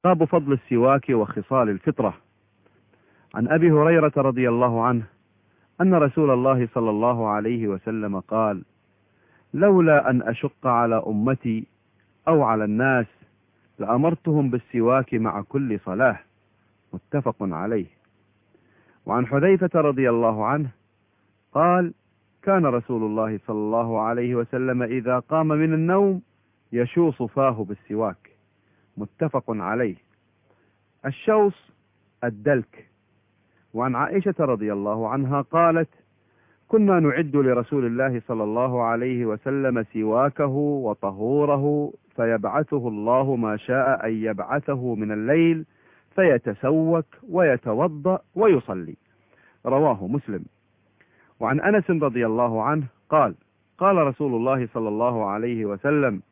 باب فضل السواك وخصال الفطرة. عن أبي هريرة رضي الله عنه أن رسول الله صلى الله عليه وسلم قال: لولا أن أشق على أمتي أو على الناس لأمرتهم بالسواك مع كل صلاة. متفق عليه. وعن حذيفة رضي الله عنه قال: كان رسول الله صلى الله عليه وسلم إذا قام من النوم يشوص فاه بالسواك. متفق عليه. الشوص الدلك. وعن عائشة رضي الله عنها قالت: كنا نعد لرسول الله صلى الله عليه وسلم سواكه وطهوره فيبعثه الله ما شاء أن يبعثه من الليل فيتسوك ويتوضأ ويصلي. رواه مسلم. وعن أنس رضي الله عنه قال: قال رسول الله صلى الله عليه وسلم: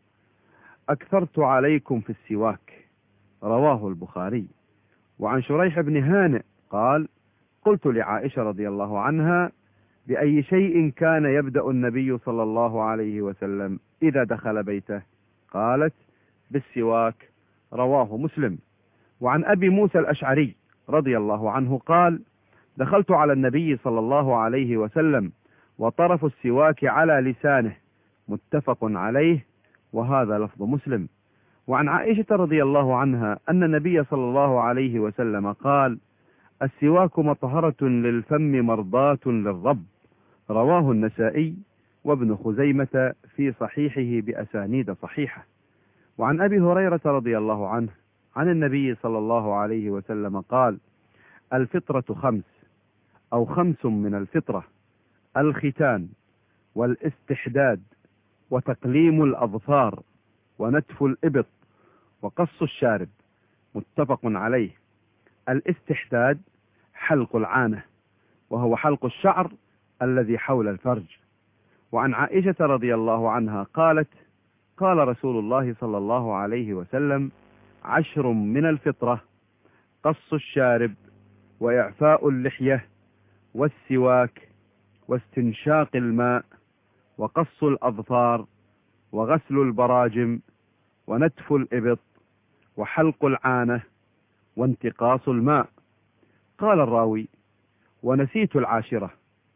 أكثرت عليكم في السواك. رواه البخاري. وعن شريح بن هانئ قال: قلت لعائشة رضي الله عنها: بأي شيء كان يبدأ النبي صلى الله عليه وسلم إذا دخل بيته؟ قالت: بالسواك. رواه مسلم. وعن أبي موسى الأشعري رضي الله عنه قال: دخلت على النبي صلى الله عليه وسلم وطرف السواك على لسانه. متفق عليه، وهذا لفظ مسلم. وعن عائشة رضي الله عنها أن النبي صلى الله عليه وسلم قال: السواك مطهرة للفم مرضاة للرب. رواه النسائي وابن خزيمة في صحيحه بأسانيد صحيحة. وعن أبي هريرة رضي الله عنه عن النبي صلى الله عليه وسلم قال: الفطرة خمس أو خمس من الفطرة: الختان والاستحداد وتقليم الأظفار ونتف الإبط وقص الشارب. متفق عليه. الاستحداد حلق العانة، وهو حلق الشعر الذي حول الفرج. وعن عائشة رضي الله عنها قالت: قال رسول الله صلى الله عليه وسلم: 10 من الفطرة: قص الشارب وإعفاء اللحية والسواك واستنشاق الماء وقص الأظفار وغسل البراجم ونتف الإبط وحلق العانة وانتقاص الماء. قال الراوي: ونسيت 10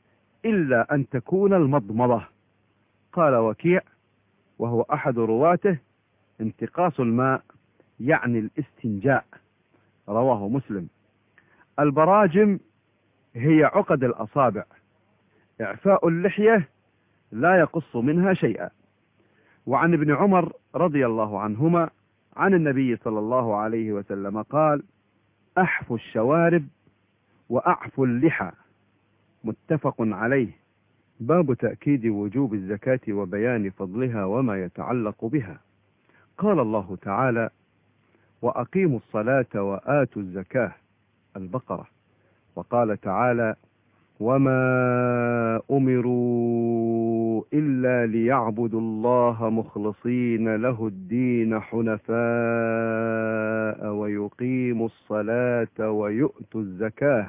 إلا أن تكون المضمضة. قال وكيع وهو أحد رواته: انتقاص الماء يعني الاستنجاء. رواه مسلم. البراجم هي عقد الأصابع. إعفاء اللحية لا يقص منها شيئا. وعن ابن عمر رضي الله عنهما عن النبي صلى الله عليه وسلم قال: أحفوا الشوارب وأعفوا اللحى. متفق عليه. باب تأكيد وجوب الزكاة وبيان فضلها وما يتعلق بها. قال الله تعالى: وأقيموا الصلاة وآتوا الزكاة. البقرة. وقال تعالى: وما أمروا إلا ليعبدوا الله مخلصين له الدين حنفاء ويقيموا الصلاة ويؤتوا الزكاة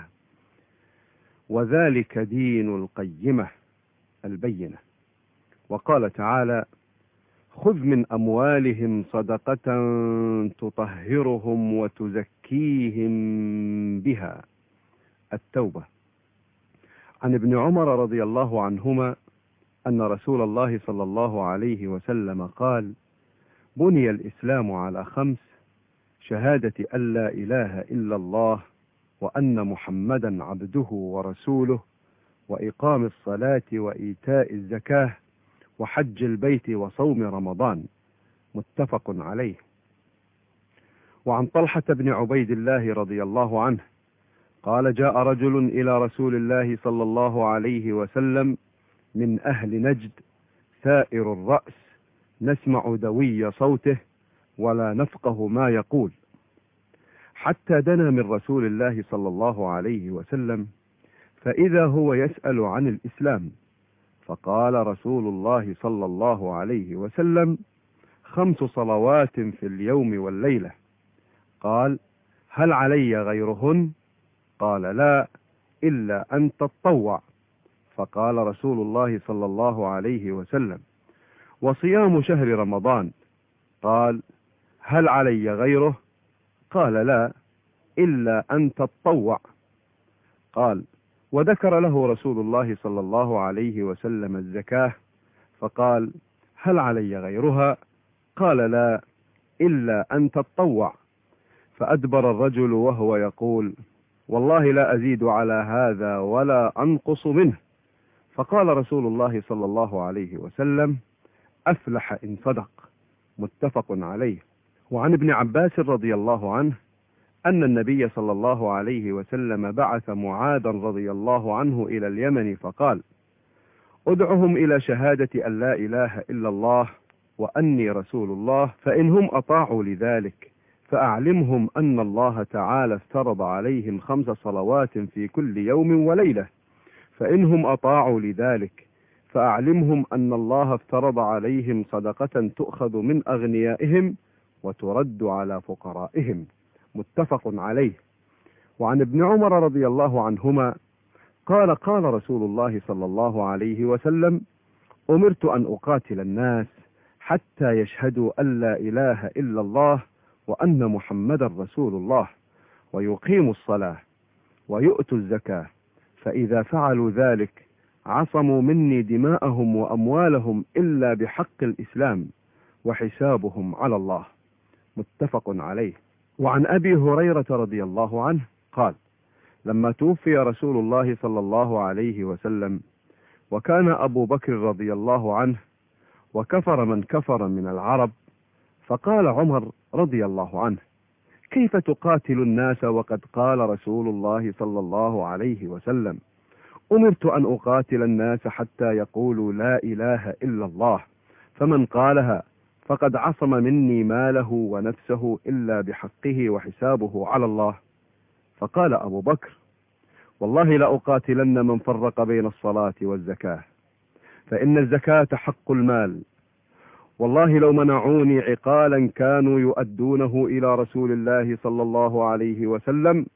وذلك دين القيمة. البينة. وقال تعالى: خذ من أموالهم صدقة تطهرهم وتزكيهم بها. التوبة. عن ابن عمر رضي الله عنهما أن رسول الله صلى الله عليه وسلم قال: بني الإسلام على 5: شهادة أن لا إله إلا الله وأن محمدا عبده ورسوله وإقام الصلاة وإيتاء الزكاة وحج البيت وصوم رمضان. متفق عليه. وعن طلحة بن عبيد الله رضي الله عنه قال: جاء رجل إلى رسول الله صلى الله عليه وسلم من أهل نجد ثائر الرأس نسمع دوي صوته ولا نفقه ما يقول، حتى دنا من رسول الله صلى الله عليه وسلم فإذا هو يسأل عن الإسلام، فقال رسول الله صلى الله عليه وسلم: 5 صلوات في اليوم والليلة. قال: هل علي غيرهن؟ قال: لا، إلا أن تتطوع. فقال رسول الله صلى الله عليه وسلم: وصيام شهر رمضان؟ قال: هل علي غيره؟ قال لا إلا أن تتطوع. قال وذكر له رسول الله صلى الله عليه وسلم الزكاة فقال هل علي غيرها؟ قال لا إلا أن تتطوع. فأدبر الرجل وهو يقول والله لا أزيد على هذا ولا أنقص منه. فقال رسول الله صلى الله عليه وسلم أفلح إن صدق. متفق عليه. وعن ابن عباس رضي الله عنه أن النبي صلى الله عليه وسلم بعث معاذا رضي الله عنه إلى اليمن فقال ادعهم إلى شهادة أن لا إله إلا الله وأني رسول الله، فإنهم أطاعوا لذلك فأعلمهم أن الله تعالى افترض عليهم 5 صلوات في كل يوم وليلة، فإنهم أطاعوا لذلك فأعلمهم أن الله افترض عليهم صدقة تؤخذ من أغنيائهم وترد على فقرائهم. متفق عليه. وعن ابن عمر رضي الله عنهما قال قال رسول الله صلى الله عليه وسلم أمرت أن أقاتل الناس حتى يشهدوا أن لا إله إلا الله وأن محمدا رسول الله ويقيموا الصلاة ويؤتوا الزكاة، فإذا فعلوا ذلك عصموا مني دماءهم وأموالهم إلا بحق الإسلام وحسابهم على الله. متفق عليه. وعن أبي هريرة رضي الله عنه قال لما توفي رسول الله صلى الله عليه وسلم وكان أبو بكر رضي الله عنه وكفر من كفر من العرب، فقال عمر رضي الله عنه كيف تقاتل الناس وقد قال رسول الله صلى الله عليه وسلم أمرت أن أقاتل الناس حتى يقولوا لا إله إلا الله، فمن قالها فقد عصم مني ماله ونفسه إلا بحقه وحسابه على الله. فقال أبو بكر والله لأقاتلن من فرق بين الصلاة والزكاة، فإن الزكاة حق المال، والله لو منعوني عقالا كانوا يؤدونه إلى رسول الله صلى الله عليه وسلم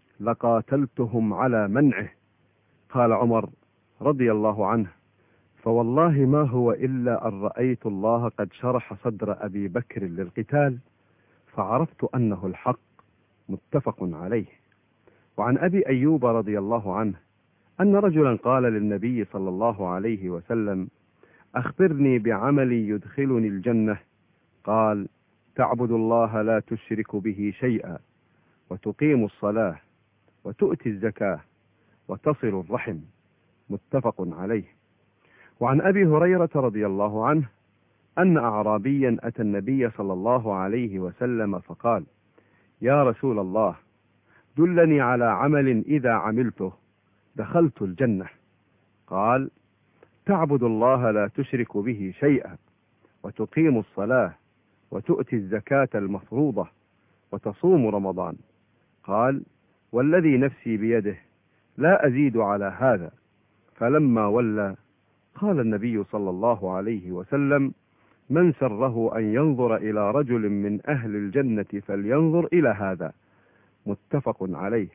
لقاتلتهم على منعه. قال عمر رضي الله عنه فوالله ما هو إلا أن رأيت الله قد شرح صدر أبي بكر للقتال فعرفت أنه الحق. متفق عليه. وعن أبي أيوب رضي الله عنه أن رجلا قال للنبي صلى الله عليه وسلم أخبرني بعمل يدخلني الجنة. قال تعبد الله لا تشرك به شيئا وتقيم الصلاة وتؤتي الزكاة وتصل الرحم. متفق عليه. وعن أبي هريرة رضي الله عنه أن أعرابيا أتى النبي صلى الله عليه وسلم فقال يا رسول الله دلني على عمل إذا عملته دخلت الجنة. قال تعبد الله لا تشرك به شيئا وتقيم الصلاة وتؤتي الزكاة المفروضة وتصوم رمضان. قال والذي نفسي بيده لا أزيد على هذا. فلما ولى قال النبي صلى الله عليه وسلم من سره أن ينظر إلى رجل من أهل الجنة فلينظر إلى هذا. متفق عليه.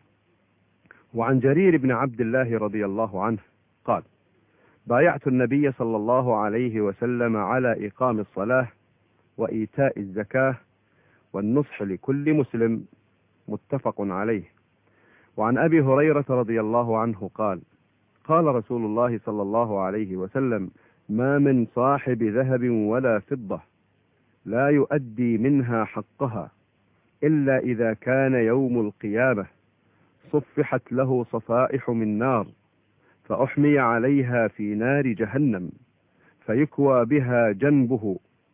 وعن جرير بن عبد الله رضي الله عنه قال بايعت النبي صلى الله عليه وسلم على إقام الصلاة وإيتاء الزكاة والنصح لكل مسلم. متفق عليه. وعن أبي هريرة رضي الله عنه قال قال رسول الله صلى الله عليه وسلم ما من صاحب ذهب ولا فضة لا يؤدي منها حقها إلا إذا كان يوم القيامة صفحت له صفائح من نار فأحمي عليها في نار جهنم فيكوى بها جنبه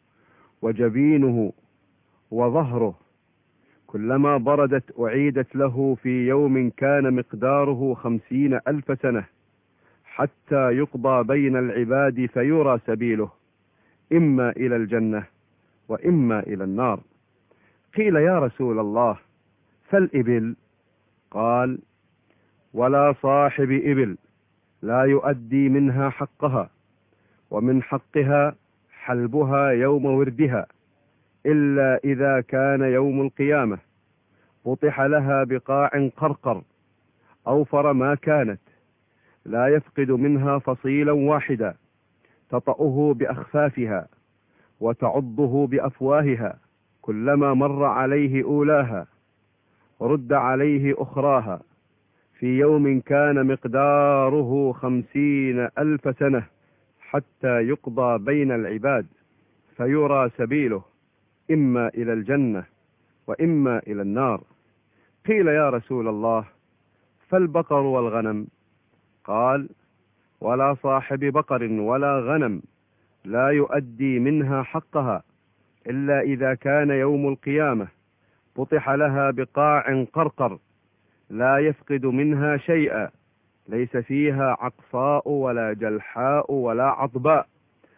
وجبينه وظهره، كلما بردت أعيدت له في يوم كان مقداره 50,000 سنة حتى يقضى بين العباد فيرى سبيله إما إلى الجنة وإما إلى النار. قيل يا رسول الله فالإبل؟ قال ولا صاحب إبل لا يؤدي منها حقها، ومن حقها حلبها يوم وردها إلا إذا كان يوم القيامة بطح لها بقاع قرقر أوفر ما كانت لا يفقد منها فصيلا واحدا تطأه بأخفافها وتعضه بأفواهها كلما مر عليه أولاها رد عليه أخراها في يوم كان مقداره 50,000 سنة حتى يقضى بين العباد فيرى سبيله إما إلى الجنة وإما إلى النار. قيل يا رسول الله فالبقر والغنم؟ قال ولا صاحب بقر ولا غنم لا يؤدي منها حقها إلا إذا كان يوم القيامة بطح لها بقاع قرقر لا يفقد منها شيئا، ليس فيها عقصاء ولا جلحاء ولا عضباء،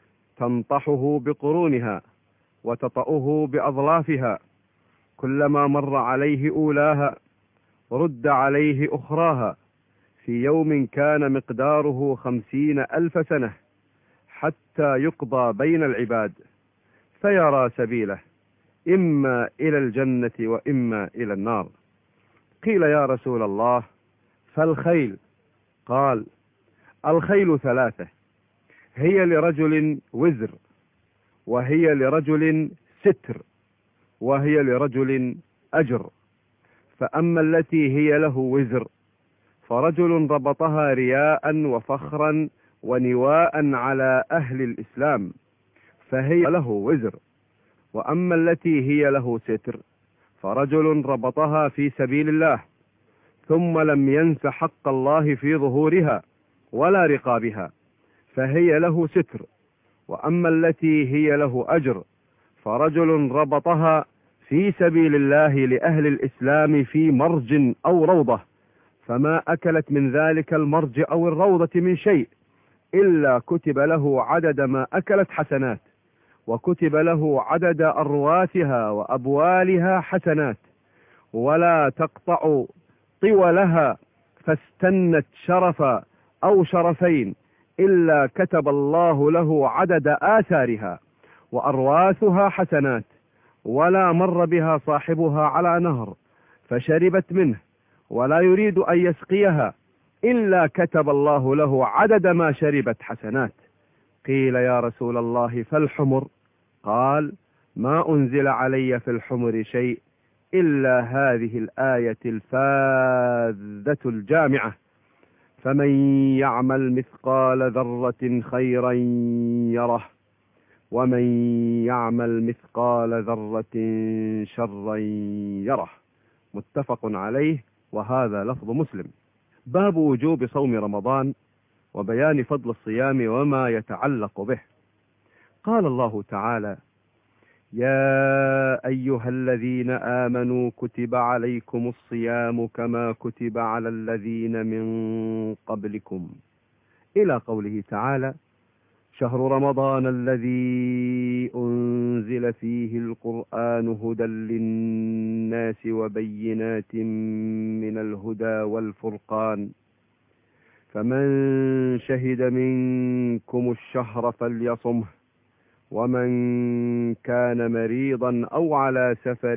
تنطحه بقرونها وتطأه بأظلافها، كلما مر عليه أولاها رد عليه أخراها في يوم كان مقداره 50,000 سنة حتى يقضى بين العباد فيرى سبيله إما إلى الجنة وإما إلى النار. قيل يا رسول الله فالخيل؟ قال الخيل 3، هي لرجل وزر، وهي لرجل ستر، وهي لرجل أجر. فأما التي هي له وزر فرجل ربطها رياء وفخرا ونواء على أهل الإسلام فهي له وزر. وأما التي هي له ستر فرجل ربطها في سبيل الله ثم لم ينس حق الله في ظهورها ولا رقابها فهي له ستر. وأما التي هي له أجر فرجل ربطها في سبيل الله لأهل الإسلام في مرج أو روضة فما أكلت من ذلك المرج أو الروضة من شيء إلا كتب له عدد ما أكلت حسنات، وكتب له عدد أرواثها وأبوالها حسنات، ولا تقطع طولها فاستنت شرفا أو شرفين إلا كتب الله له عدد آثارها وأرواثها حسنات، ولا مر بها صاحبها على نهر فشربت منه ولا يريد أن يسقيها إلا كتب الله له عدد ما شربت حسنات. قيل يا رسول الله فالحمر؟ قال ما أنزل علي في الحمر شيء إلا هذه الآية الفاذة الجامعة: فمن يعمل مثقال ذرة خيرا يره ومن يعمل مثقال ذرة شرا يره. متفق عليه، وهذا لفظ مسلم. باب وجوب صوم رمضان وبيان فضل الصيام وما يتعلق به. قال الله تعالى: يا أيها الذين آمنوا كتب عليكم الصيام كما كتب على الذين من قبلكم، إلى قوله تعالى: شهر رمضان الذي أنزل فيه القرآن هدى للناس وبينات من الهدى والفرقان، فمن شهد منكم الشهر فليصمه، ومن كان مريضا أو على سفر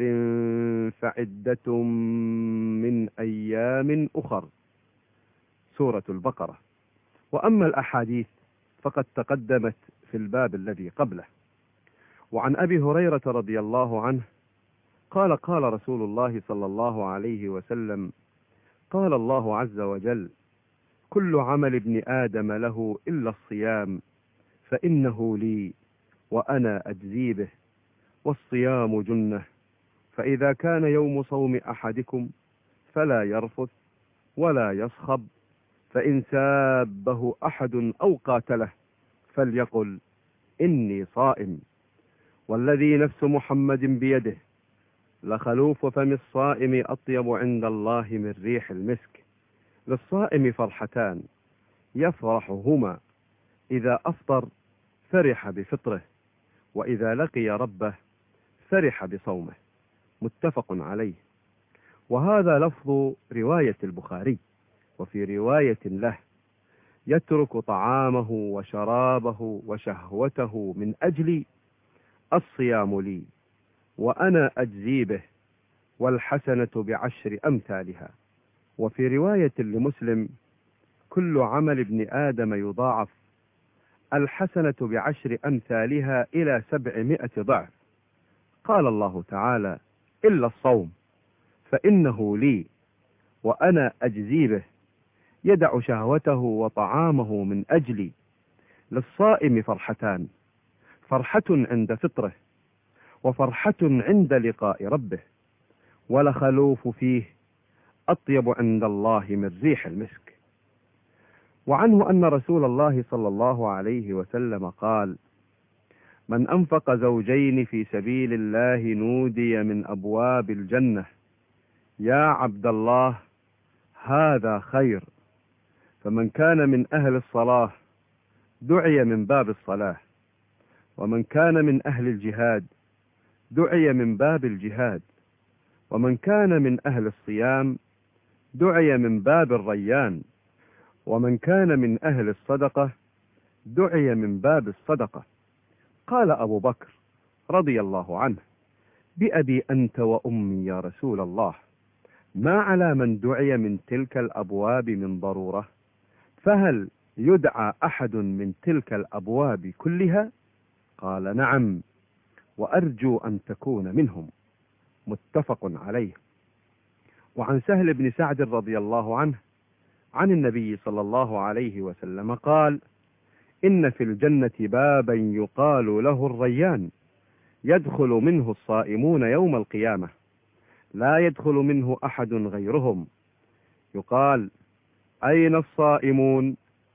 فعدة من أيام أخر. سورة البقرة. وأما الأحاديث فقد تقدمت في الباب الذي قبله. وعن أبي هريرة رضي الله عنه قال: قال رسول الله صلى الله عليه وسلم: قال الله عز وجل: كل عمل ابن آدم له إلا الصيام فإنه لي وأنا أجزي به، والصيام جنة، فإذا كان يوم صوم أحدكم فلا يرفث ولا يصخب، فإن سابه أحد أو قاتله فليقل إني صائم، والذي نفس محمد بيده لخلوف فم الصائم أطيب عند الله من ريح المسك. للصائم فرحتان يفرحهما: إذا أفطر فرح بفطره، وإذا لقي ربه فرح بصومه. متفق عليه. وهذا لفظ رواية البخاري. وفي رواية له: يترك طعامه وشرابه وشهوته من أجلي، الصيام لي وأنا أجزي به، والحسنة بعشر أمثالها. وفي رواية لمسلم: كل عمل ابن آدم يضاعف، الحسنة بعشر أمثالها إلى 700 ضعف. قال الله تعالى: إلا الصوم فإنه لي وأنا أجزي به، يدع شهوته وطعامه من أجلي. للصائم فرحتان: فرحة عند فطره، وفرحة عند لقاء ربه، ولخلوف فيه أطيب عند الله من ريح المسك. وعنه أن رسول الله صلى الله عليه وسلم قال: من أنفق زوجين في سبيل الله نودي من أبواب الجنة: يا عبد الله هذا خير. فمن كان من أهل الصلاة دعي من باب الصلاة، ومن كان من أهل الجهاد دعي من باب الجهاد، ومن كان من أهل الصيام دعي من باب الريان، ومن كان من أهل الصدقة دعي من باب الصدقة. قال أبو بكر رضي الله عنه: بأبي أنت وأمي يا رسول الله، ما على من دعي من تلك الأبواب من ضرورة؟ فهل يدعى أحد من تلك الأبواب كلها؟ قال: نعم، وأرجو أن تكون منهم. متفق عليه. وعن سهل بن سعد رضي الله عنه عن النبي صلى الله عليه وسلم قال: إن في الجنة بابا يقال له الريان، يدخل منه الصائمون يوم القيامة، لا يدخل منه أحد غيرهم. يقال: أين الصائمون؟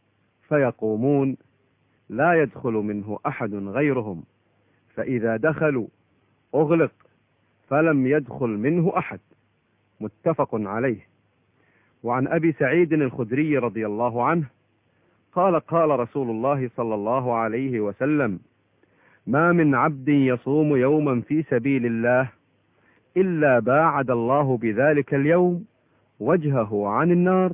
فيقومون: لا يدخل منه أحد غيرهم. فإذا دخلوا أغلق فلم يدخل منه أحد. متفق عليه. وعن أبي سعيد الخدري رضي الله عنه قال: قال رسول الله صلى الله عليه وسلم: ما من عبد يصوم يوما في سبيل الله إلا باعد الله بذلك اليوم وجهه عن النار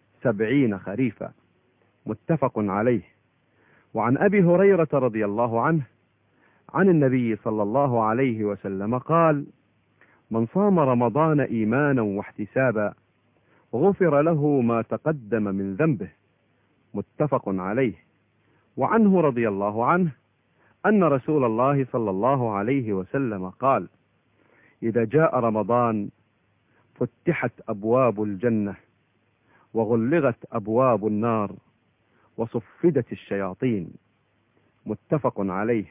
70 خريفا. متفق عليه. وعن أبي هريرة رضي الله عنه عن النبي صلى الله عليه وسلم قال: من صام رمضان إيمانا واحتسابا غفر له ما تقدم من ذنبه. متفق عليه. وعنه رضي الله عنه أن رسول الله صلى الله عليه وسلم قال: إذا جاء رمضان فتحت أبواب الجنة، وغلغت أبواب النار، وصفدت الشياطين. متفق عليه.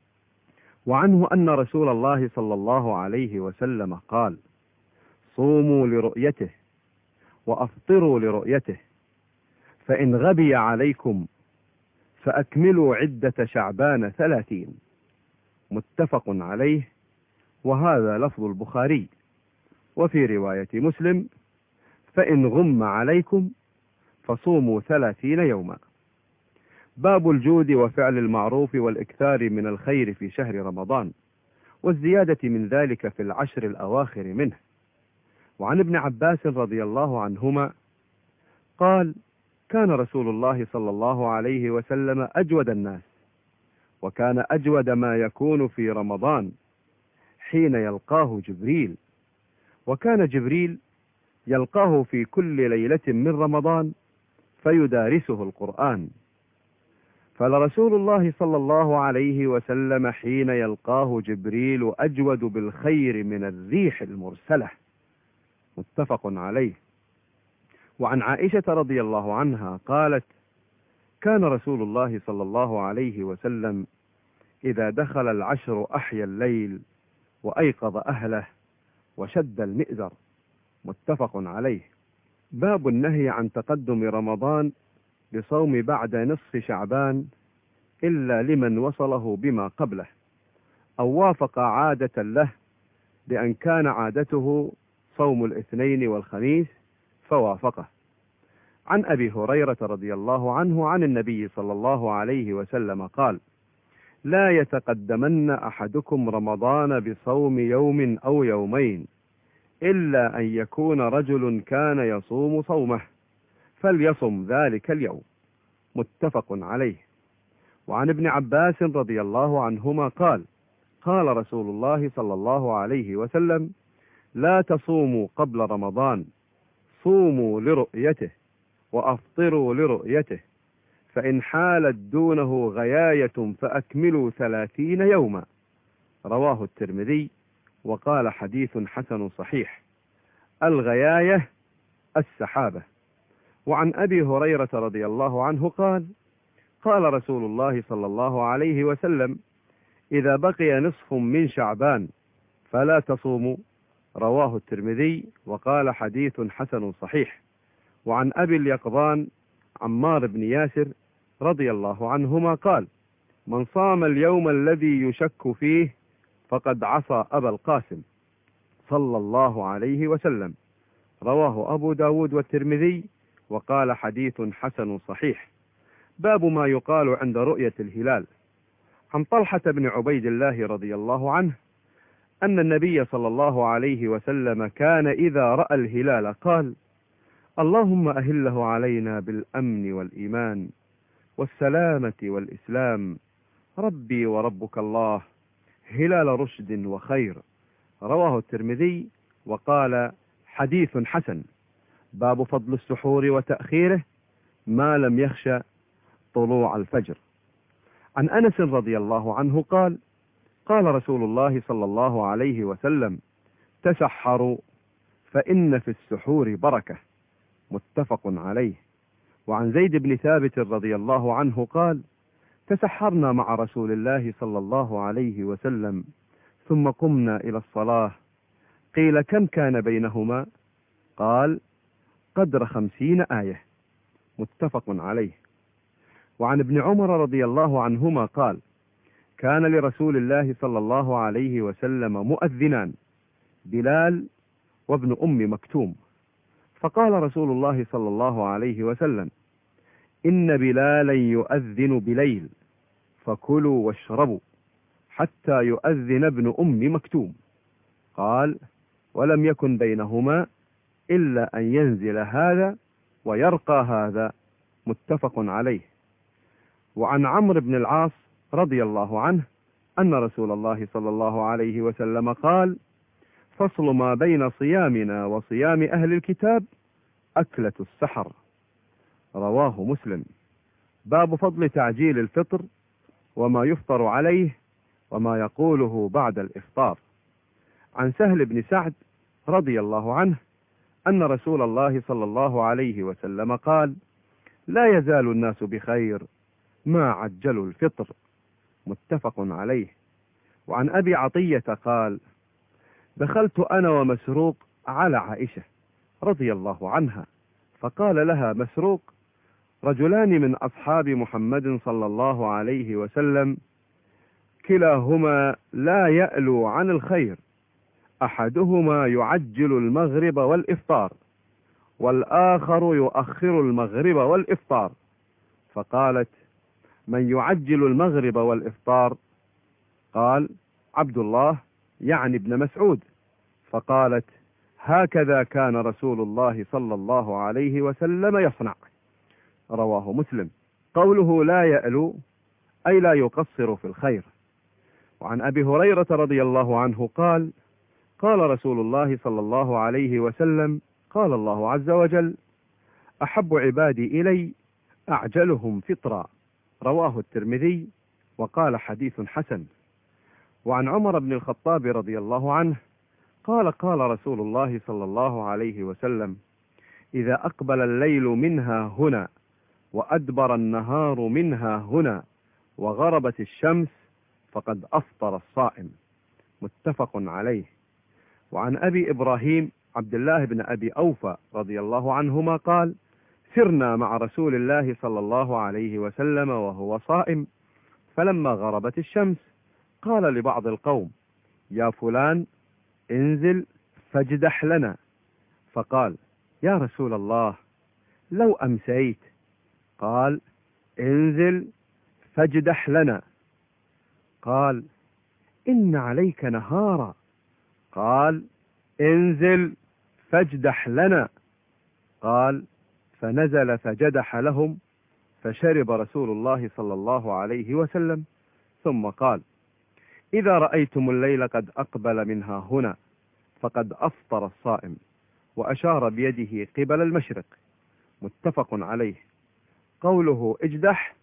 وعنه أن رسول الله صلى الله عليه وسلم قال: صوموا لرؤيته وأفطروا لرؤيته، فإن غبي عليكم فأكملوا عدة شعبان 30. متفق عليه. وهذا لفظ البخاري. وفي رواية مسلم: فإن غم عليكم فصوموا 30 يوما. باب الجود وفعل المعروف والإكثار من الخير في شهر رمضان، والزيادة من ذلك في العشر الأواخر منه. وعن ابن عباس رضي الله عنهما قال: كان رسول الله صلى الله عليه وسلم أجود الناس، وكان أجود ما يكون في رمضان حين يلقاه جبريل، وكان جبريل يلقاه في كل ليلة من رمضان فيدارسه القرآن. فلرسول الله صلى الله عليه وسلم حين يلقاه جبريل أجود بالخير من الريح المرسلة. متفق عليه. وعن عائشة رضي الله عنها قالت: كان رسول الله صلى الله عليه وسلم إذا دخل العشر أحيا الليل وأيقظ أهله وشد المئزر. متفق عليه. باب النهي عن تقدم رمضان بصوم بعد نصف شعبان إلا لمن وصله بما قبله أو وافق عادة له، بأن كان عادته صوم الاثنين والخميس فوافقه. عن أبي هريرة رضي الله عنه عن النبي صلى الله عليه وسلم قال: لا يتقدمن أحدكم رمضان بصوم يوم أو يومين إلا أن يكون رجل كان يصوم صومه فليصم ذلك اليوم. متفق عليه. وعن ابن عباس رضي الله عنهما قال: قال رسول الله صلى الله عليه وسلم: لا تصوموا قبل رمضان، صوموا لرؤيته وأفطروا لرؤيته، فإن حالت دونه غياية فأكملوا 30 يوما. رواه الترمذي وقال: حديث حسن صحيح. الغياية السحابة. وعن أبي هريرة رضي الله عنه قال: قال رسول الله صلى الله عليه وسلم: إذا بقي نصف من شعبان فلا تصوموا. رواه الترمذي وقال: حديث حسن صحيح. وعن أبي اليقظان عمار بن ياسر رضي الله عنهما قال: من صام اليوم الذي يشك فيه فقد عصى أبا القاسم صلى الله عليه وسلم. رواه أبو داود والترمذي وقال: حديث حسن صحيح. باب ما يقال عند رؤية الهلال. عن طلحة بن عبيد الله رضي الله عنه أن النبي صلى الله عليه وسلم كان إذا رأى الهلال قال: اللهم أهله علينا بالأمن والإيمان والسلامة والإسلام، ربي وربك الله، هلال رشد وخير. رواه الترمذي وقال: حديث حسن. باب فضل السحور وتأخيره ما لم يخشى طلوع الفجر. عن أنس رضي الله عنه قال: قال رسول الله صلى الله عليه وسلم: تسحروا فإن في السحور بركة. متفق عليه. وعن زيد بن ثابت رضي الله عنه قال: تسحرنا مع رسول الله صلى الله عليه وسلم ثم قمنا إلى الصلاة، قيل: كم كان بينهما؟ قال: قدر 50 آية. متفق عليه. وعن ابن عمر رضي الله عنهما قال: كان لرسول الله صلى الله عليه وسلم مؤذنان، بلال وابن أم مكتوم، فقال رسول الله صلى الله عليه وسلم: إن بلالا يؤذن بليل فكلوا واشربوا حتى يؤذن ابن أم مكتوم. قال: ولم يكن بينهما إلا أن ينزل هذا ويرقى هذا. متفق عليه. وعن عمرو بن العاص رضي الله عنه أن رسول الله صلى الله عليه وسلم قال: فصل ما بين صيامنا وصيام أهل الكتاب أكلة السحر. رواه مسلم. باب فضل تعجيل الفطر وما يفطر عليه وما يقوله بعد الإفطار. عن سهل بن سعد رضي الله عنه أن رسول الله صلى الله عليه وسلم قال: لا يزال الناس بخير ما عجلوا الفطر. متفق عليه. وعن أبي عطية قال: دخلت أنا ومسروق على عائشة رضي الله عنها، فقال لها مسروق: رجلان من أصحاب محمد صلى الله عليه وسلم كلاهما لا يألو عن الخير، أحدهما يعجل المغرب والإفطار والآخر يؤخر المغرب والإفطار. فقالت: من يعجل المغرب والإفطار؟ قال: عبد الله يعني ابن مسعود. فقالت: هكذا كان رسول الله صلى الله عليه وسلم يصنع. رواه مسلم. قوله لا يألو أي لا يقصر في الخير. وعن أبي هريرة رضي الله عنه قال: قال رسول الله صلى الله عليه وسلم: قال الله عز وجل: أحب عبادي إلي أعجلهم فطرا. رواه الترمذي وقال: حديث حسن. وعن عمر بن الخطاب رضي الله عنه قال: قال رسول الله صلى الله عليه وسلم: إذا أقبل الليل منها هنا وأدبر النهار منها هنا وغربت الشمس فقد أفطر الصائم. متفق عليه. وعن أبي إبراهيم عبد الله بن أبي أوفى رضي الله عنهما قال: سرنا مع رسول الله صلى الله عليه وسلم وهو صائم، فلما غربت الشمس قال لبعض القوم: يا فلان انزل فاجدح لنا. فقال: يا رسول الله لو أمسيت. قال: انزل فاجدح لنا. قال: إن عليك نهارا. قال: انزل فاجدح لنا. قال: فنزل فجدح لهم، فشرب رسول الله صلى الله عليه وسلم، ثم قال: إذا رأيتم الليل قد أقبل منها هنا فقد أفطر الصائم، وأشار بيده قبل المشرق. متفق عليه. قوله اجدح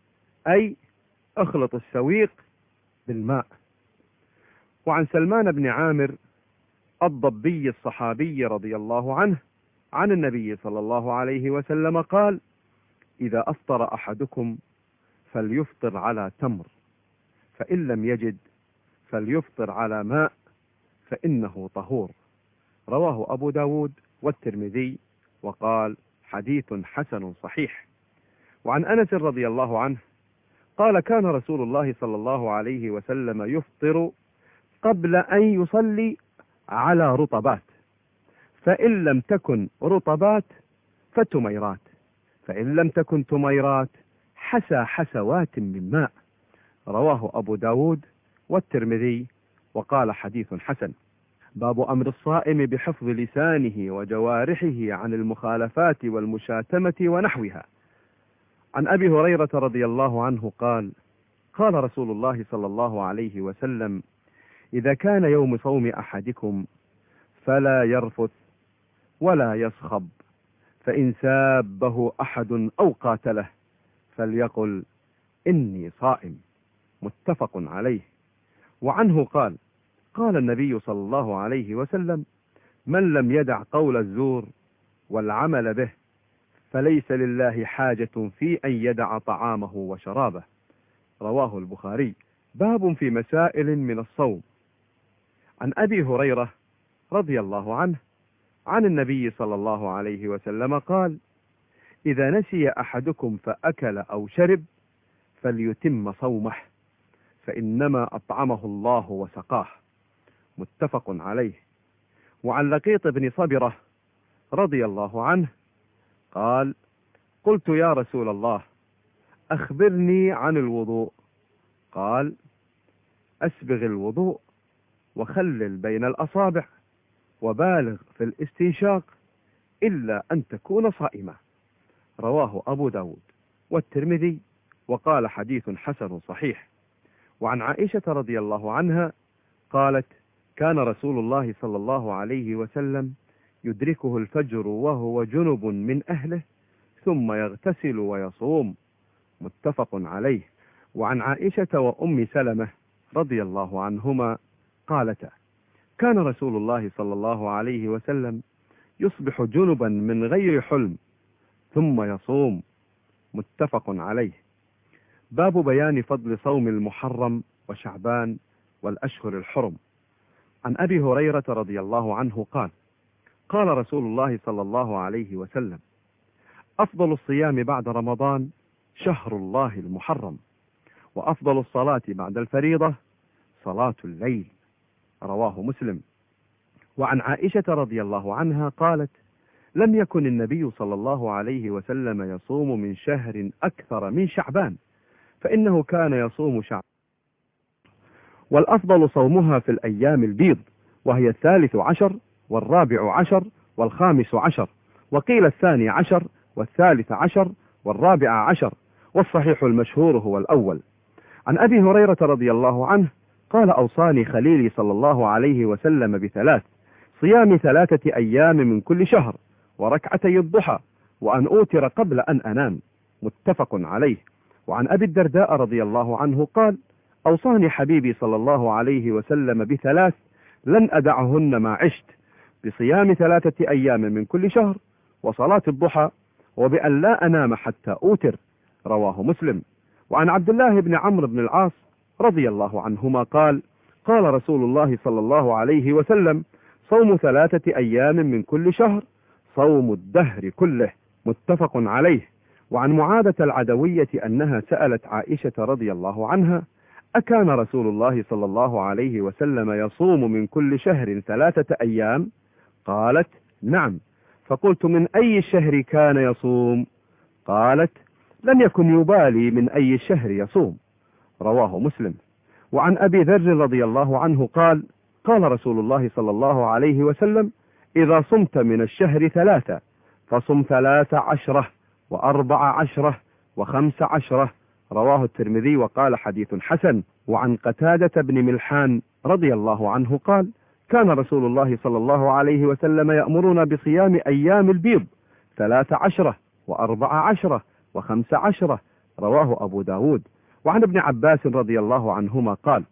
أي اخلط السويق بالماء. وعن سلمان بن عامر الضبي الصحابي رضي الله عنه عن النبي صلى الله عليه وسلم قال: إذا أفطر أحدكم فليفطر على تمر، فإن لم يجد فليفطر على ماء، فإنه طهور. رواه أبو داود والترمذي، وقال: حديث حسن صحيح. وعن أنس رضي الله عنه قال: كان رسول الله صلى الله عليه وسلم يفطر قبل أن يصلي على رطبات، فإن لم تكن رطبات فتميرات، فإن لم تكن تميرات حسى حسوات من ماء. رواه أبو داود والترمذي، وقال: حديث حسن. باب أمر الصائم بحفظ لسانه وجوارحه عن المخالفات والمشاتمة ونحوها. عن أبي هريرة رضي الله عنه قال: قال رسول الله صلى الله عليه وسلم: إذا كان يوم صوم أحدكم فلا يرفث ولا يصخب، فإن سابه أحد أو قاتله فليقل: إني صائم. متفق عليه. وعنه قال: قال النبي صلى الله عليه وسلم: من لم يدع قول الزور والعمل به فليس لله حاجة في أن يدع طعامه وشرابه. رواه البخاري. باب في مسائل من الصوم. عن أبي هريرة رضي الله عنه عن النبي صلى الله عليه وسلم قال: إذا نسي أحدكم فأكل أو شرب فليتم صومه، فإنما أطعمه الله وسقاه. متفق عليه. وعن لقيط بن صبرة رضي الله عنه قال: قلت: يا رسول الله، أخبرني عن الوضوء. قال: أسبغ الوضوء وخلل بين الأصابع وبالغ في الاستنشاق إلا أن تكون صائما. رواه أبو داود والترمذي، وقال: حديث حسن صحيح. وعن عائشة رضي الله عنها قالت: كان رسول الله صلى الله عليه وسلم يدركه الفجر وهو جنب من أهله ثم يغتسل ويصوم. متفق عليه. وعن عائشة وأم سلمة رضي الله عنهما قالتا: كان رسول الله صلى الله عليه وسلم يصبح جنبا من غير حلم ثم يصوم. متفق عليه. باب بيان فضل صوم المحرم وشعبان والأشهر الحرم. عن أبي هريرة رضي الله عنه قال: قال رسول الله صلى الله عليه وسلم: أفضل الصيام بعد رمضان شهر الله المحرم، وأفضل الصلاة بعد الفريضة صلاة الليل. رواه مسلم. وعن عائشة رضي الله عنها قالت: لم يكن النبي صلى الله عليه وسلم يصوم من شهر أكثر من شعبان، فإنه كان يصوم شعبان، والأفضل صومها في الأيام البيض، وهي 13 و14 و15، وقيل 12 و13 و14، والصحيح المشهور هو الأول. عن أبي هريرة رضي الله عنه قال: أوصاني خليلي صلى الله عليه وسلم بثلاث: صيام 3 أيام من كل شهر، وركعتي الضحى، وأن أوتر قبل أن أنام. متفق عليه. وعن أبي الدرداء رضي الله عنه قال: أوصاني حبيبي صلى الله عليه وسلم بثلاث لن أدعهن ما عشت: بصيام 3 أيام من كل شهر، وصلاة الضحى، وبأن لا أنام حتى أوتر. رواه مسلم. وعن عبد الله بن عمرو بن العاص رضي الله عنهما قال: قال رسول الله صلى الله عليه وسلم: صوم 3 أيام من كل شهر صوم الدهر كله. متفق عليه. وعن معاذة العدوية أنها سألت عائشة رضي الله عنها: أكان رسول الله صلى الله عليه وسلم يصوم من كل شهر 3 أيام؟ قالت: نعم. فقلت: من أي الشهر كان يصوم؟ قالت: لم يكن يبالي من أي الشهر يصوم. رواه مسلم. وعن أبي ذر رضي الله عنه قال: قال رسول الله صلى الله عليه وسلم: إذا صمت من الشهر 3 فصم 13 و14 و15. رواه الترمذي، وقال: حديث حسن. وعن قتادة بن ملحان رضي الله عنه قال: كان رسول الله صلى الله عليه وسلم يأمرنا بصيام أيام البيض 13 و14 و15. رواه أبو داود. وعن ابن عباس رضي الله عنهما قال: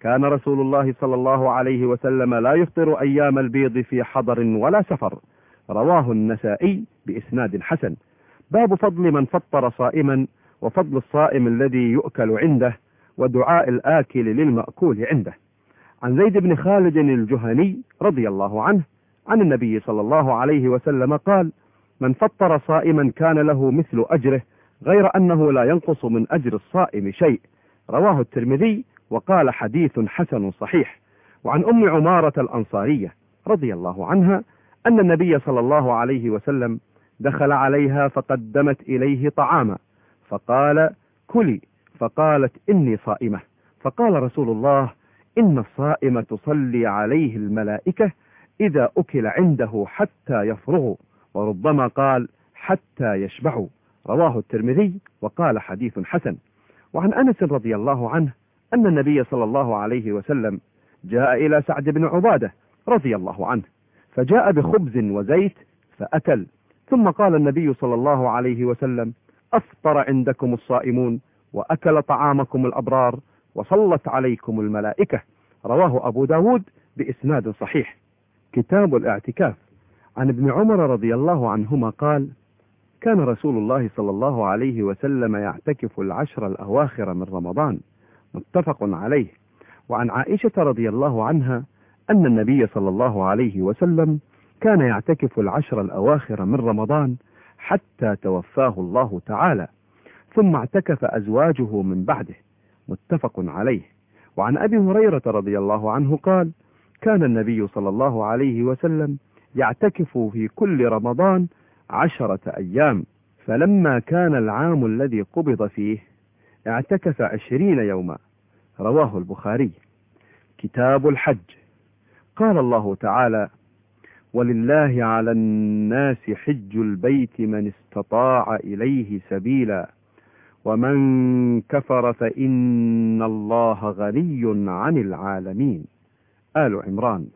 كان رسول الله صلى الله عليه وسلم لا يفطر أيام البيض في حضر ولا سفر. رواه النسائي بإسناد حسن. باب فضل من فطر صائما، وفضل الصائم الذي يؤكل عنده، ودعاء الآكل للمأكول عنده. عن زيد بن خالد الجهني رضي الله عنه عن النبي صلى الله عليه وسلم قال: من فطر صائما كان له مثل أجره، غير أنه لا ينقص من أجر الصائم شيء. رواه الترمذي وقال: حديث حسن صحيح. وعن أم عمارة الأنصارية رضي الله عنها أن النبي صلى الله عليه وسلم دخل عليها فقدمت إليه طعاما فقال: كلي، فقالت: إني صائمة. فقال رسول الله: إن الصائم تصلي عليه الملائكة إذا أكل عنده حتى يفرغوا، وربما قال: حتى يشبعوا. رواه الترمذي وقال: حديث حسن. وعن أنس رضي الله عنه أن النبي صلى الله عليه وسلم جاء إلى سعد بن عبادة رضي الله عنه فجاء بخبز وزيت فأكل، ثم قال النبي صلى الله عليه وسلم: أفطر عندكم الصائمون، وأكل طعامكم الأبرار، وصلت عليكم الملائكة. رواه أبو داود بإسناد صحيح. كتاب الاعتكاف. عن ابن عمر رضي الله عنهما قال: كان رسول الله صلى الله عليه وسلم يعتكف العشر الأواخر من رمضان. متفق عليه. وعن عائشة رضي الله عنها أن النبي صلى الله عليه وسلم كان يعتكف العشر الأواخر من رمضان حتى توفاه الله تعالى، ثم اعتكف أزواجه من بعده. متفق عليه. وعن أبي هريرة رضي الله عنه قال: كان النبي صلى الله عليه وسلم يعتكف في كل رمضان 10 أيام، فلما كان العام الذي قبض فيه اعتكف 20 يوما. رواه البخاري. كتاب الحج. قال الله تعالى: ولله على الناس حج البيت من استطاع إليه سبيلا، ومن كفر فإن الله غني عن العالمين. آل عمران.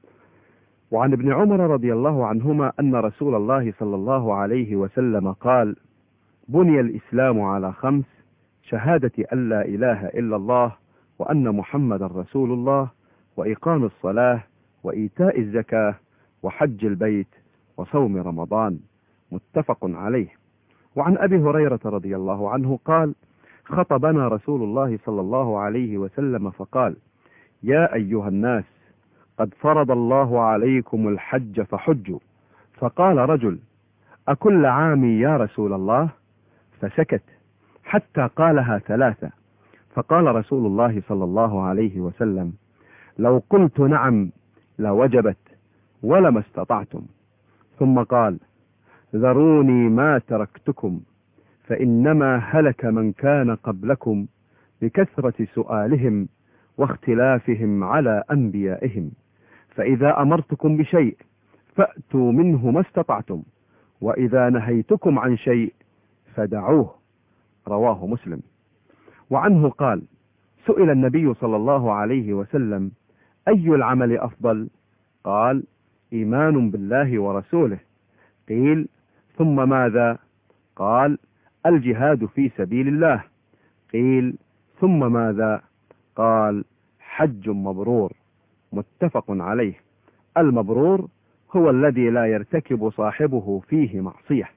وعن ابن عمر رضي الله عنهما أن رسول الله صلى الله عليه وسلم قال: بني الإسلام على 5: شهادة أن لا إله إلا الله، وأن محمد رسول الله، وإقام الصلاة، وإيتاء الزكاة، وحج البيت، وصوم رمضان. متفق عليه. وعن أبي هريرة رضي الله عنه قال: خطبنا رسول الله صلى الله عليه وسلم فقال: يا أيها الناس، قد فرض الله عليكم الحج فحجوا. فقال رجل: أكل عام يا رسول الله؟ فسكت حتى قالها 3. فقال رسول الله صلى الله عليه وسلم: لو قلت نعم لوجبت ولما استطعتم. ثم قال: ذروني ما تركتكم، فإنما هلك من كان قبلكم بكثرة سؤالهم واختلافهم على أنبيائهم، فإذا أمرتكم بشيء فأتوا منه ما استطعتم، وإذا نهيتكم عن شيء فدعوه. رواه مسلم. وعنه قال: سئل النبي صلى الله عليه وسلم: أي العمل أفضل؟ قال: إيمان بالله ورسوله. قيل: ثم ماذا؟ قال: الجهاد في سبيل الله. قيل: ثم ماذا؟ قال: حج مبرور. متفق عليه. المبرور هو الذي لا يرتكب صاحبه فيه معصية.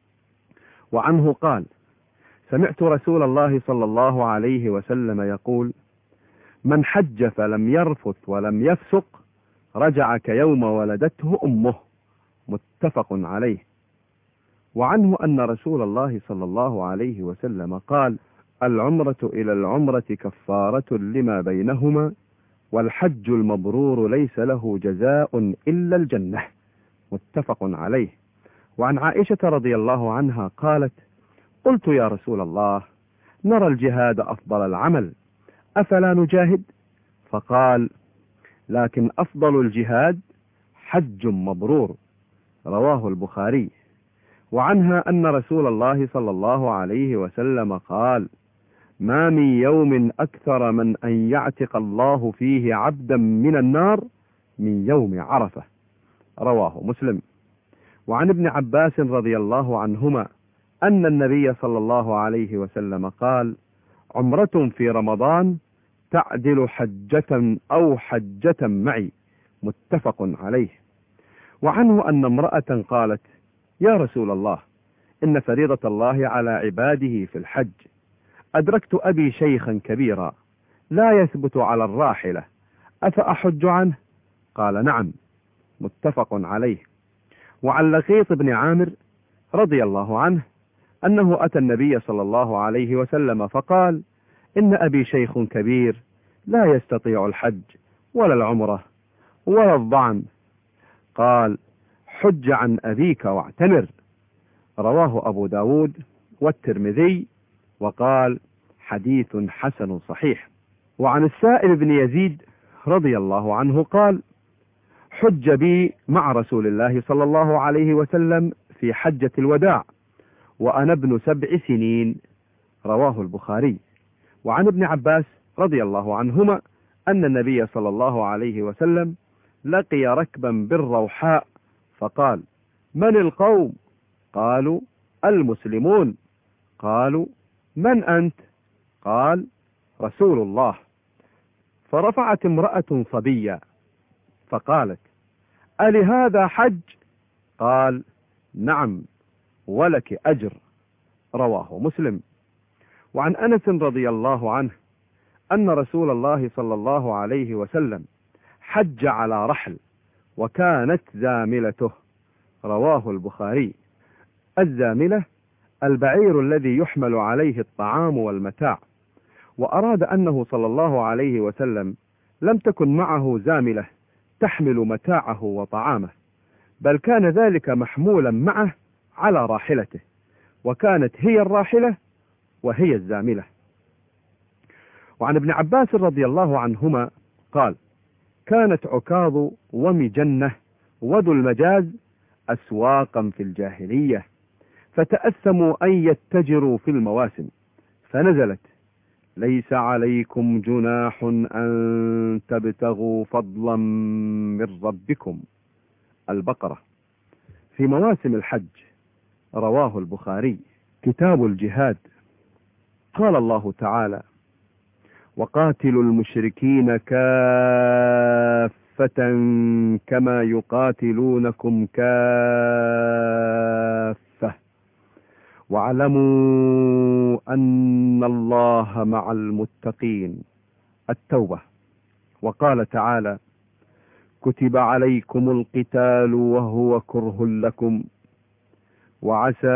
وعنه قال: سمعت رسول الله صلى الله عليه وسلم يقول: من حج فلم يرفث ولم يفسق رجع كيوم ولدته أمه. متفق عليه. وعنه أن رسول الله صلى الله عليه وسلم قال: العمرة إلى العمرة كفارة لما بينهما، والحج المبرور ليس له جزاء إلا الجنة. متفق عليه. وعن عائشة رضي الله عنها قالت: قلت يا رسول الله، نرى الجهاد أفضل العمل، أفلا نجاهد؟ فقال: لكن أفضل الجهاد حج مبرور. رواه البخاري. وعنها أن رسول الله صلى الله عليه وسلم قال: ما من يوم أكثر من أن يعتق الله فيه عبدا من النار من يوم عرفة. رواه مسلم. وعن ابن عباس رضي الله عنهما أن النبي صلى الله عليه وسلم قال: عمرة في رمضان تعدل حجة أو حجة معي، متفق عليه. وعنه أن امرأة قالت: يا رسول الله، إن فريضة الله على عباده في الحج، أدركت أبي شيخا كبيرا لا يثبت على الراحلة، أفأحج عنه؟ قال: نعم، متفق عليه. وعن لقيط بن عامر رضي الله عنه أنه أتى النبي صلى الله عليه وسلم فقال: إن أبي شيخ كبير لا يستطيع الحج ولا العمرة ولا الضعن. قال: حج عن أبيك واعتمر. رواه أبو داود والترمذي، وقال: حديث حسن صحيح. وعن السائب بن يزيد رضي الله عنه قال: حج بي مع رسول الله صلى الله عليه وسلم في حجة الوداع وأنا ابن 7 سنين. رواه البخاري. وعن ابن عباس رضي الله عنهما أن النبي صلى الله عليه وسلم لقي ركبا بالروحاء فقال: من القوم؟ قالوا: المسلمون. قالوا: من أنت؟ قال: رسول الله. فرفعت امرأة صبيا فقالت: ألهذا حج؟ قال: نعم، ولك أجر. رواه مسلم. وعن أنس رضي الله عنه أن رسول الله صلى الله عليه وسلم حج على رحل وكانت زاملته. رواه البخاري. الزاملة البعير الذي يحمل عليه الطعام والمتاع، وأراد أنه صلى الله عليه وسلم لم تكن معه زاملة تحمل متاعه وطعامه، بل كان ذلك محمولا معه على راحلته، وكانت هي الراحلة وهي الزاملة. وعن ابن عباس رضي الله عنهما قال: كانت عكاظ ومجنة وذو المجاز أسواقا في الجاهلية، فتأثموا أن يتجروا في المواسم، فنزلت: ليس عليكم جناح أن تبتغوا فضلا من ربكم. البقرة. في مواسم الحج. رواه البخاري. كتاب الجهاد. قال الله تعالى: وقاتلوا المشركين كافة كما يقاتلونكم كافة واعلموا أن الله مع المتقين. التوبة. وقال تعالى: كتب عليكم القتال وهو كره لكم وعسى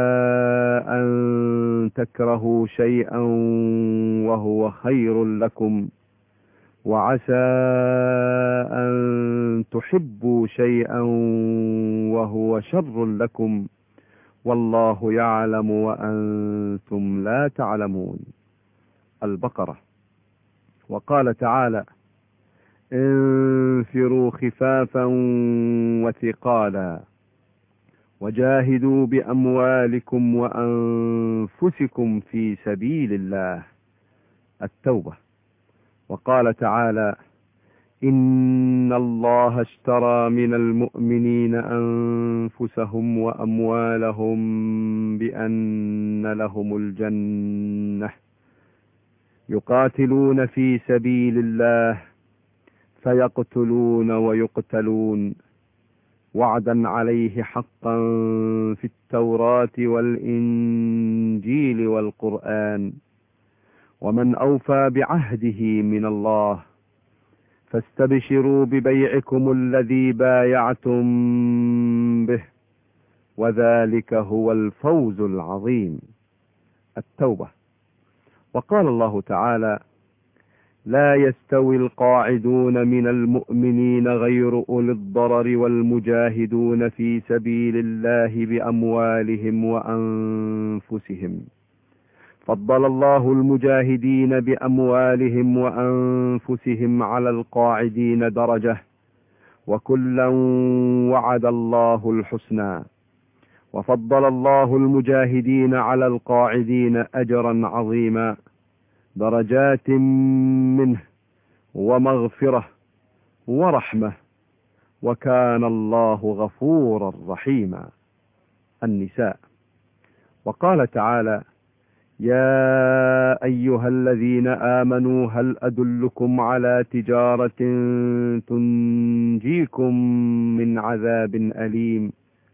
أن تكرهوا شيئا وهو خير لكم وعسى أن تحبوا شيئا وهو شر لكم والله يعلم وأنتم لا تعلمون. البقرة. وقال تعالى: انفروا خفافا وثقالا وجاهدوا بأموالكم وأنفسكم في سبيل الله. التوبة. وقال تعالى: إن الله اشترى من المؤمنين أنفسهم وأموالهم بأن لهم الجنة يقاتلون في سبيل الله فيقتلون ويقتلون وعدا عليه حقا في التوراة والإنجيل والقرآن ومن أوفى بعهده من الله فاستبشروا ببيعكم الذي بايعتم به وذلك هو الفوز العظيم. التوبة. وقال الله تعالى: لا يستوي القاعدون من المؤمنين غير أولي الضرر والمجاهدون في سبيل الله بأموالهم وأنفسهم فضل الله المجاهدين بأموالهم وأنفسهم على القاعدين درجة وكلا وعد الله الحسنى وفضل الله المجاهدين على القاعدين أجرا عظيما درجات منه ومغفرة ورحمة وكان الله غفورا رحيما. النساء. وقال تعالى: يا أيها الذين آمنوا هل أدلكم على تجارة تنجيكم من عذاب أليم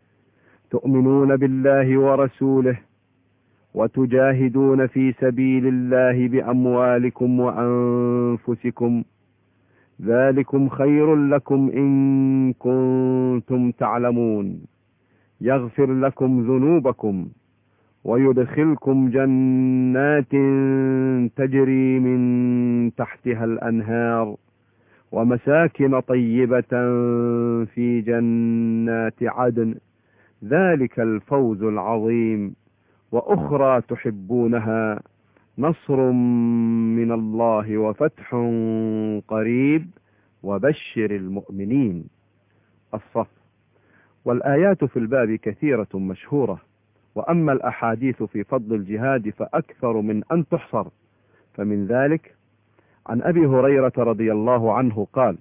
تؤمنون بالله ورسوله وتجاهدون في سبيل الله بأموالكم وأنفسكم ذلكم خير لكم إن كنتم تعلمون يغفر لكم ذنوبكم ويدخلكم جنات تجري من تحتها الأنهار ومساكن طيبة في جنات عدن ذلك الفوز العظيم وأخرى تحبونها نصر من الله وفتح قريب وبشر المؤمنين. الصف. والآيات في الباب كثيرة مشهورة، وأما الأحاديث في فضل الجهاد فأكثر من أن تحصر. فمن ذلك عن أبي هريرة رضي الله عنه قال: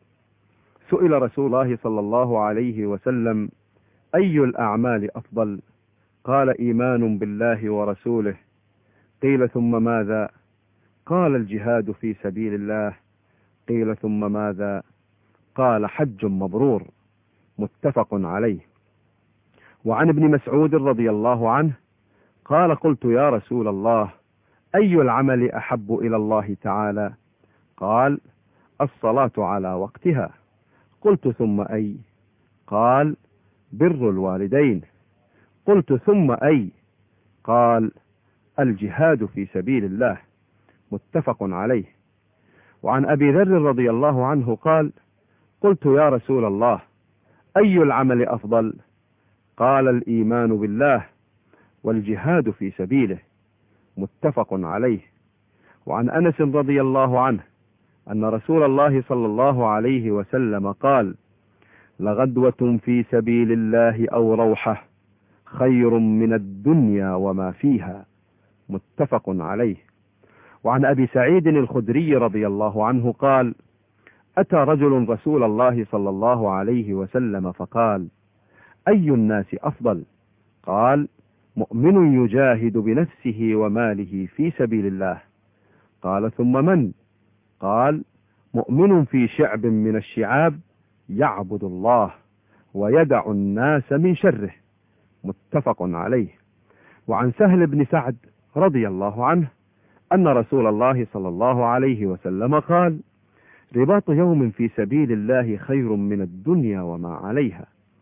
سئل رسول الله صلى الله عليه وسلم: أي الأعمال أفضل؟ قال: إيمان بالله ورسوله. قيل: ثم ماذا؟ قال: الجهاد في سبيل الله. قيل: ثم ماذا؟ قال: حج مبرور. متفق عليه. وعن ابن مسعود رضي الله عنه قال: قلت يا رسول الله، أي العمل أحب إلى الله تعالى؟ قال: الصلاة على وقتها. قلت: ثم أي؟ قال: بر الوالدين. قلت: ثم أي؟ قال: الجهاد في سبيل الله. متفق عليه. وعن أبي ذر رضي الله عنه قال: قلت يا رسول الله، أي العمل أفضل؟ قال: الإيمان بالله والجهاد في سبيله. متفق عليه. وعن أنس رضي الله عنه أن رسول الله صلى الله عليه وسلم قال: لغدوة في سبيل الله أو روحة خير من الدنيا وما فيها. متفق عليه. وعن أبي سعيد الخدري رضي الله عنه قال: أتى رجل رسول الله صلى الله عليه وسلم فقال: أي الناس أفضل؟ قال: مؤمن يجاهد بنفسه وماله في سبيل الله. قال: ثم من؟ قال: مؤمن في شعب من الشعاب يعبد الله ويدع الناس من شره. متفق عليه. وعن سهل بن سعد رضي الله عنه أن رسول الله صلى الله عليه وسلم قال: رباط يوم في سبيل الله خير من الدنيا وما عليها،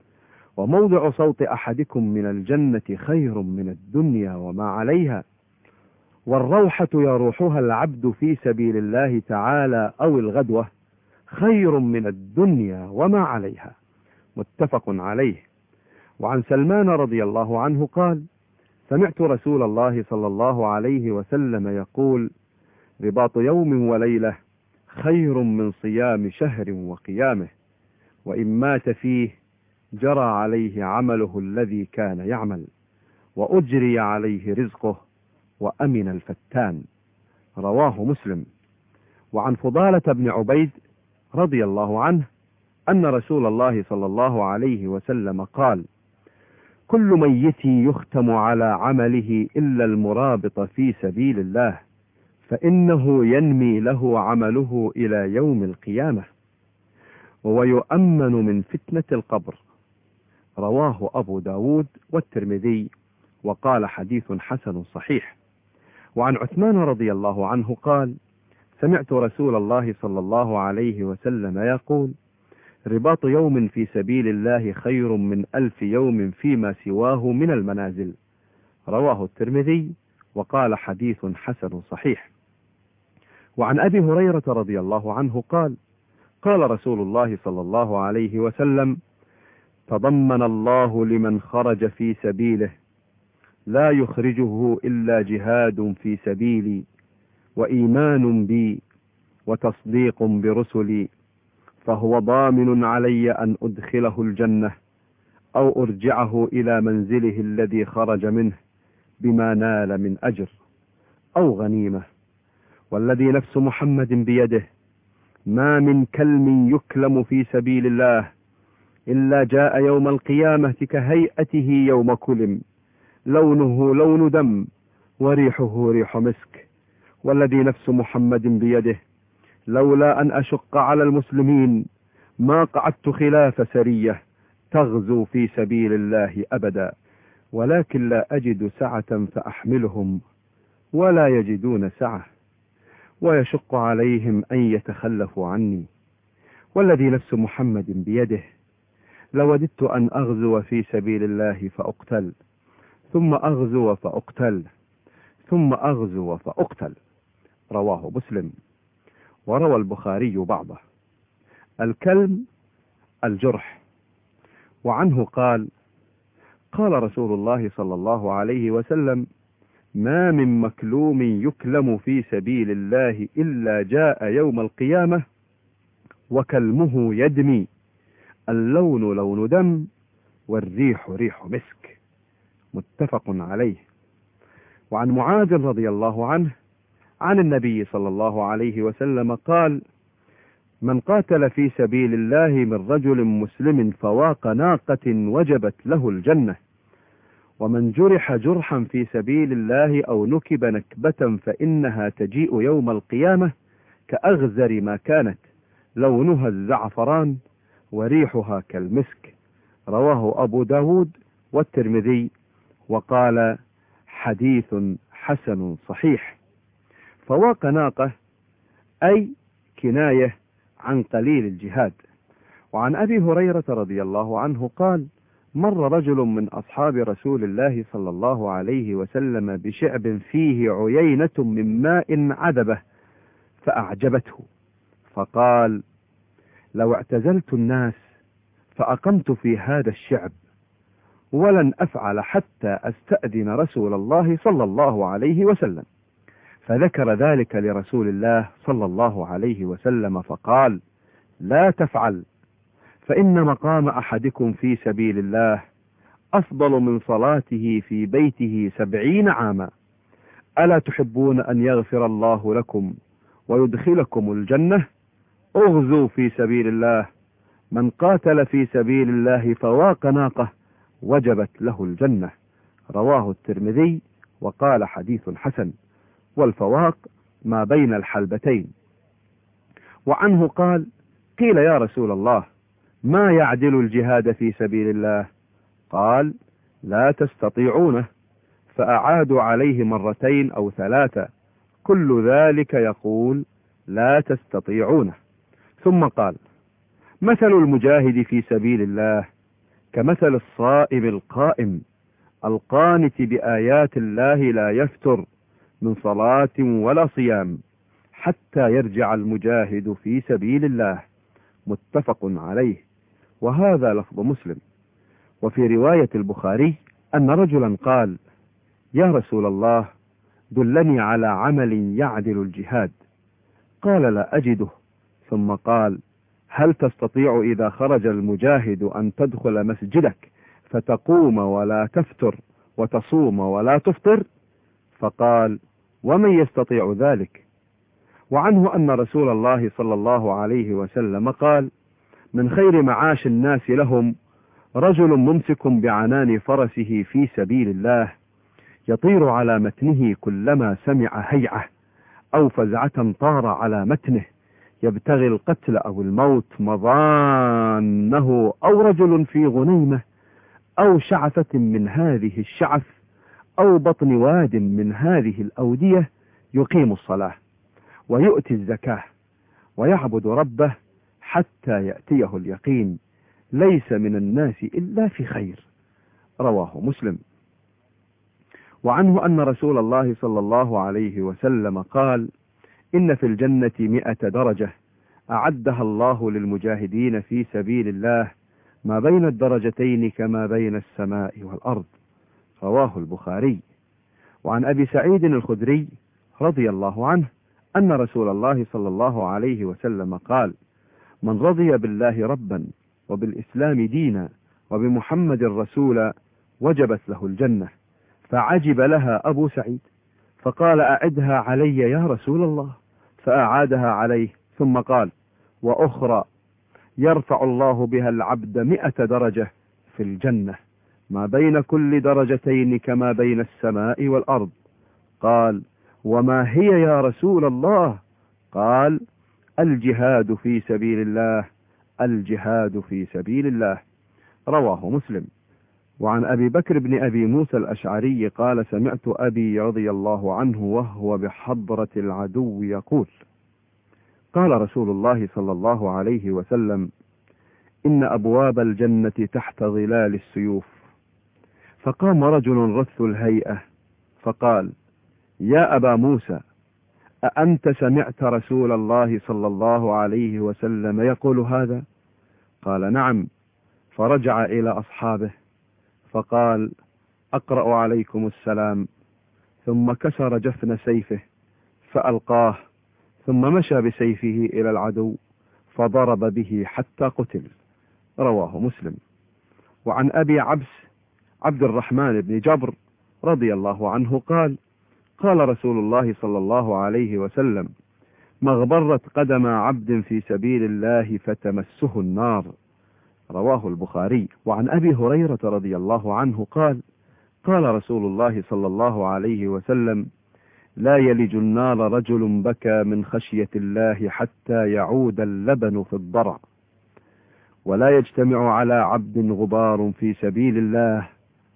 وموضع صوت أحدكم من الجنة خير من الدنيا وما عليها، والروحة يروحها العبد في سبيل الله تعالى أو الغدوة خير من الدنيا وما عليها. متفق عليه. وعن سلمان رضي الله عنه قال: سمعت رسول الله صلى الله عليه وسلم يقول: رباط يوم وليلة خير من صيام شهر وقيامه، وإن مات فيه جرى عليه عمله الذي كان يعمل، وأجري عليه رزقه، وأمن الفتان. رواه مسلم. وعن فضالة بن عبيد رضي الله عنه أن رسول الله صلى الله عليه وسلم قال: كل ميت يختم على عمله إلا المرابط في سبيل الله، فإنه ينمي له عمله إلى يوم القيامة، ويؤمن من فتنة القبر. رواه أبو داود والترمذي، وقال: حديث حسن صحيح. وعن عثمان رضي الله عنه قال: سمعت رسول الله صلى الله عليه وسلم يقول: رباط يوم في سبيل الله خير من 1000 يوم فيما سواه من المنازل. رواه الترمذي، وقال: حديث حسن صحيح. وعن أبي هريرة رضي الله عنه قال: قال رسول الله صلى الله عليه وسلم: تضمن الله لمن خرج في سبيله لا يخرجه إلا جهاد في سبيلي، وإيمان بي، وتصديق برسلي، فهو ضامن علي أن أدخله الجنة أو أرجعه إلى منزله الذي خرج منه بما نال من أجر أو غنيمة. والذي نفس محمد بيده ما من كلم يكلم في سبيل الله إلا جاء يوم القيامة كهيئته يوم كلم، لونه لون دم، وريحه ريح مسك، والذي نفس محمد بيده لولا أن أشق على المسلمين ما قعدت خلاف سرية تغزو في سبيل الله أبدا، ولكن لا أجد سعة فأحملهم ولا يجدون سعة، ويشق عليهم أن يتخلفوا عني، والذي نفس محمد بيده لوددت أن أغزو في سبيل الله فأقتل، ثم أغزو فأقتل، ثم أغزو فأقتل. رواه مسلم. وروى البخاري بعضه. الكلم الجرح. وعنه قال: قال رسول الله صلى الله عليه وسلم: ما من مكلوم يكلم في سبيل الله إلا جاء يوم القيامة وكلمه يدمي، اللون لون دم، والريح ريح مسك. متفق عليه. وعن معاذ رضي الله عنه عن النبي صلى الله عليه وسلم قال: من قاتل في سبيل الله من رجل مسلم فواق ناقة وجبت له الجنة، ومن جرح جرحا في سبيل الله أو نكب نكبة فإنها تجيء يوم القيامة كأغزر ما كانت، لونها الزعفران وريحها كالمسك. رواه أبو داود والترمذي، وقال: حديث حسن صحيح. فواق ناقة أي كناية عن قليل الجهاد. وعن أبي هريرة رضي الله عنه قال: مر رجل من أصحاب رسول الله صلى الله عليه وسلم بشعب فيه عيينة من ماء عذبة فأعجبته، فقال: لو اعتزلت الناس فأقمت في هذا الشعب ولن أفعل حتى أستأذن رسول الله صلى الله عليه وسلم. فذكر ذلك لرسول الله صلى الله عليه وسلم فقال: لا تفعل، فإن مقام أحدكم في سبيل الله أفضل من صلاته في بيته 70 عاما. ألا تحبون أن يغفر الله لكم ويدخلكم الجنة؟ اغزوا في سبيل الله. من قاتل في سبيل الله فواق ناقة وجبت له الجنة. رواه الترمذي وقال: حديث حسن. والفواق ما بين الحلبتين. وعنه قال: قيل يا رسول الله ما يعدل الجهاد في سبيل الله؟ قال: لا تستطيعونه. فأعادوا عليه 2 أو 3، كل ذلك يقول: لا تستطيعونه. ثم قال: مثل المجاهد في سبيل الله كمثل الصائم القائم القانت بآيات الله لا يفتر من صلاة ولا صيام حتى يرجع المجاهد في سبيل الله. متفق عليه. وهذا لفظ مسلم. وفي رواية البخاري أن رجلا قال: يا رسول الله دلني على عمل يعدل الجهاد. قال: لا أجده. ثم قال: هل تستطيع إذا خرج المجاهد أن تدخل مسجدك فتقوم ولا تفتر وتصوم ولا تفطر؟ فقال: ومن يستطيع ذلك؟ وعنه أن رسول الله صلى الله عليه وسلم قال: من خير معاش الناس لهم رجل ممسك بعنان فرسه في سبيل الله يطير على متنه كلما سمع هيعة أو فزعة طار على متنه يبتغي القتل أو الموت مظانه، أو رجل في غنيمة أو شعثة من هذه الشعث أو بطن واد من هذه الأودية يقيم الصلاة ويؤتي الزكاة ويعبد ربه حتى يأتيه اليقين، ليس من الناس إلا في خير. رواه مسلم. وعنه أن رسول الله صلى الله عليه وسلم قال: إن في الجنة 100 درجة أعدها الله للمجاهدين في سبيل الله ما بين الدرجتين كما بين السماء والأرض. رواه البخاري. وعن أبي سعيد الخدري رضي الله عنه أن رسول الله صلى الله عليه وسلم قال: من رضي بالله ربا وبالإسلام دينا وبمحمد رسولا وجبت له الجنة. فعجب لها أبو سعيد فقال: أعدها علي يا رسول الله. فأعادها عليه ثم قال: وأخرى يرفع الله بها العبد 100 درجة في الجنة ما بين كل درجتين كما بين السماء والأرض. قال: وما هي يا رسول الله؟ قال: الجهاد في سبيل الله، الجهاد في سبيل الله. رواه مسلم. وعن أبي بكر بن أبي موسى الأشعري قال: سمعت أبي رضي الله عنه وهو بحضرة العدو يقول: قال رسول الله صلى الله عليه وسلم: إن أبواب الجنة تحت ظلال السيوف. فقام رجل رث الهيئة فقال: يا أبا موسى، أأنت سمعت رسول الله صلى الله عليه وسلم يقول هذا؟ قال: نعم. فرجع إلى أصحابه فقال: أقرأ عليكم السلام. ثم كسر جفن سيفه فألقاه، ثم مشى بسيفه إلى العدو فضرب به حتى قتل. رواه مسلم. وعن أبي عبس عبد الرحمن بن جبر رضي الله عنه قال: قال رسول الله صلى الله عليه وسلم: ما اغبرت قدم عبد في سبيل الله فتمسه النار. رواه البخاري. وعن أبي هريرة رضي الله عنه قال: قال رسول الله صلى الله عليه وسلم: لا يلج النار رجل بكى من خشية الله حتى يعود اللبن في الضرع، ولا يجتمع على عبد غبار في سبيل الله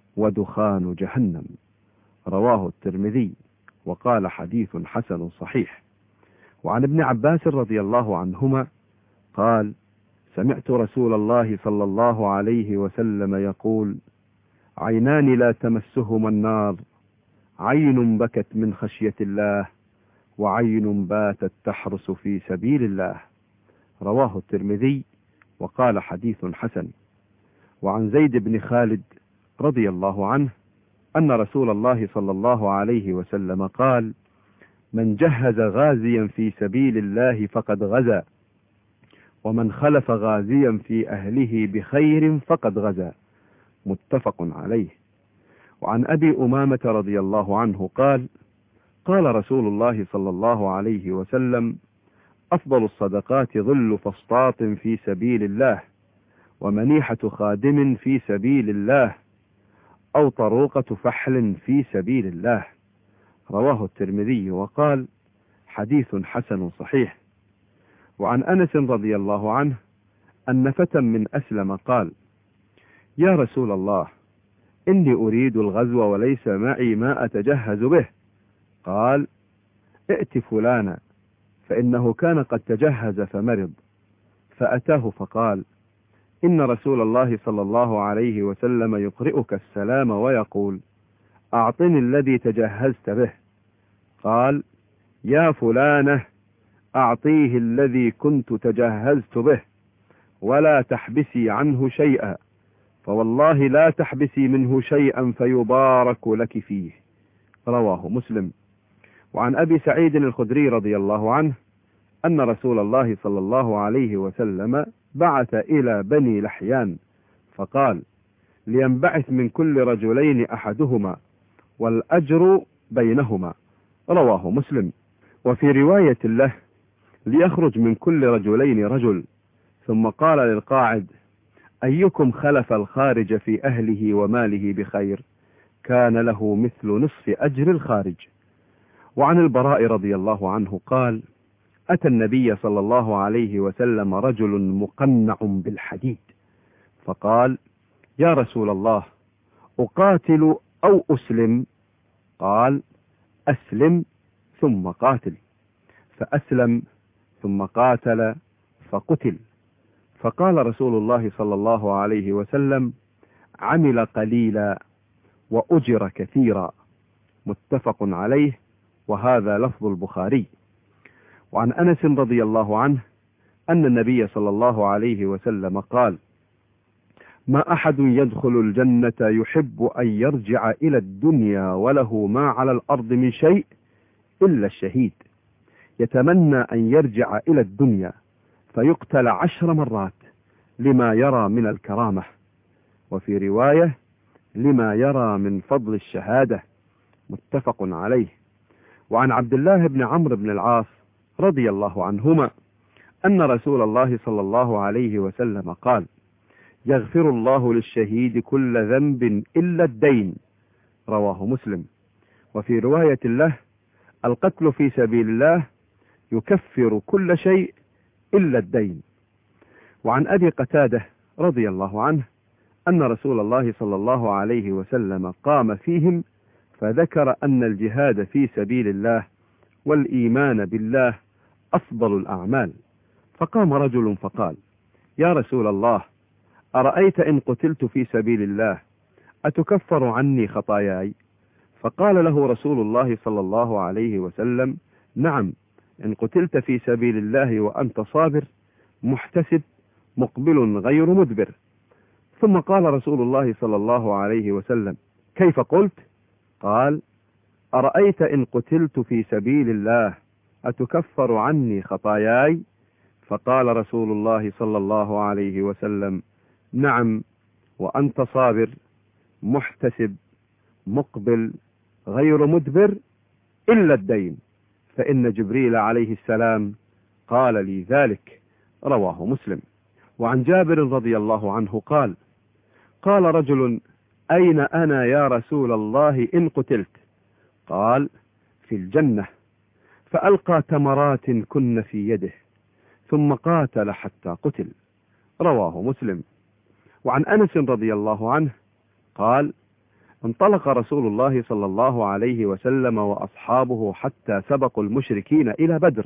ودخان جهنم. رواه الترمذي وقال: حديث حسن صحيح. وعن ابن عباس رضي الله عنهما قال: سمعت رسول الله صلى الله عليه وسلم يقول: عينان لا تمسهما النار، عين بكت من خشية الله، وعين باتت تحرس في سبيل الله. رواه الترمذي وقال: حديث حسن. وعن زيد بن خالد رضي الله عنه أن رسول الله صلى الله عليه وسلم قال: من جهز غازيا في سبيل الله فقد غزا، ومن خلف غازيا في أهله بخير فقد غزا. متفق عليه. وعن أبي أمامة رضي الله عنه قال: قال رسول الله صلى الله عليه وسلم: أفضل الصدقات ظل فسطاط في سبيل الله، ومنيحة خادم في سبيل الله، أو طروقة فحل في سبيل الله. رواه الترمذي وقال: حديث حسن صحيح. وعن أنس رضي الله عنه أن فتى من أسلم قال: يا رسول الله، إني أريد الغزو وليس معي ما أتجهز به. قال: ائت فلانا، فإنه كان قد تجهز فمرض. فأتاه فقال: إن رسول الله صلى الله عليه وسلم يقرئك السلام ويقول: أعطني الذي تجهزت به. قال: يا فلانة، أعطيه الذي كنت تجهزت به، ولا تحبسي عنه شيئا، فوالله لا تحبسي منه شيئا فيبارك لك فيه. رواه مسلم. وعن أبي سعيد الخدري رضي الله عنه أن رسول الله صلى الله عليه وسلم بعث إلى بني لحيان فقال: لينبعث من كل رجلين أحدهما، والأجر بينهما. رواه مسلم. وفي رواية له: ليخرج من كل رجلين رجل. ثم قال للقاعد: أيكم خلف الخارج في أهله وماله بخير، كان له مثل نصف أجر الخارج. وعن البراء رضي الله عنه قال: أتى النبي صلى الله عليه وسلم رجل مقنع بالحديد فقال: يا رسول الله، أقاتل أو أسلم؟ قال: أسلم ثم قاتل. فأسلم ثم قاتل فقتل. فقال رسول الله صلى الله عليه وسلم: عمل قليلا وأجر كثيرا. متفق عليه، وهذا لفظ البخاري. وعن أنس رضي الله عنه أن النبي صلى الله عليه وسلم قال: ما أحد يدخل الجنة يحب أن يرجع إلى الدنيا وله ما على الأرض من شيء إلا الشهيد، يتمنى أن يرجع إلى الدنيا فيقتل 10 مرات لما يرى من الكرامة، وفي رواية: لما يرى من فضل الشهادة. متفق عليه. وعن عبد الله بن عمرو بن العاص رضي الله عنهما أن رسول الله صلى الله عليه وسلم قال: يغفر الله للشهيد كل ذنب إلا الدين. رواه مسلم. وفي رواية له: القتل في سبيل الله يكفر كل شيء إلا الدين. وعن أبي قتادة رضي الله عنه أن رسول الله صلى الله عليه وسلم قام فيهم فذكر أن الجهاد في سبيل الله والإيمان بالله أفضل الأعمال، فقام رجل فقال: يا رسول الله، أرأيت إن قتلت في سبيل الله أتكفر عني خطاياي؟ فقال له رسول الله صلى الله عليه وسلم: نعم، إن قتلت في سبيل الله وأنت صابر محتسب مقبل غير مدبر. ثم قال رسول الله صلى الله عليه وسلم: كيف قلت؟ قال: أرأيت إن قتلت في سبيل الله أتكفر عني خطاياي؟ فقال رسول الله صلى الله عليه وسلم: نعم، وأنت صابر محتسب مقبل غير مدبر إلا الدين، فإن جبريل عليه السلام قال لي ذلك. رواه مسلم. وعن جابر رضي الله عنه قال: قال رجل: أين أنا يا رسول الله إن قتلت؟ قال: في الجنة. فألقى تمرات كن في يده ثم قاتل حتى قتل. رواه مسلم. وعن أنس رضي الله عنه قال: انطلق رسول الله صلى الله عليه وسلم وأصحابه حتى سبقوا المشركين إلى بدر،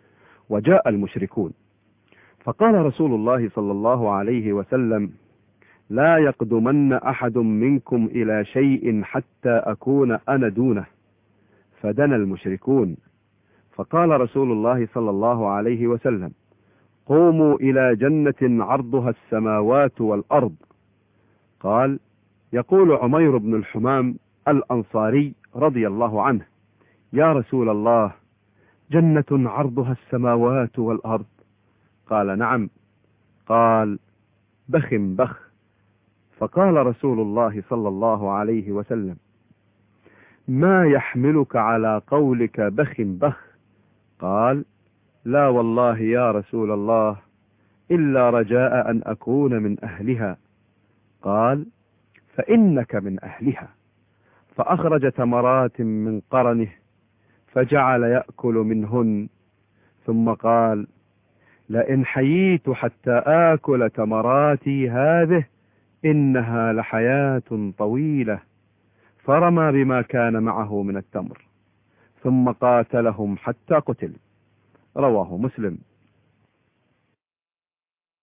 وجاء المشركون، فقال رسول الله صلى الله عليه وسلم: لا يقدمن أحد منكم إلى شيء حتى أكون أنا دونه. فدنا المشركون، فقال رسول الله صلى الله عليه وسلم: قوموا إلى جنة عرضها السماوات والأرض. قال: يقول عمير بن الحمام الأنصاري رضي الله عنه: يا رسول الله، جنة عرضها السماوات والأرض؟ قال: نعم. قال: بخ بخ. فقال رسول الله صلى الله عليه وسلم: ما يحملك على قولك بخ بخ؟ قال: لا والله يا رسول الله، إلا رجاء أن أكون من أهلها. قال: فإنك من أهلها. فأخرج تمرات من قرنه فجعل يأكل منهن، ثم قال: لئن حييت حتى آكل تمراتي هذه إنها لحياة طويلة. فرمى بما كان معه من التمر ثم قاتلهم حتى قتل. رواه مسلم.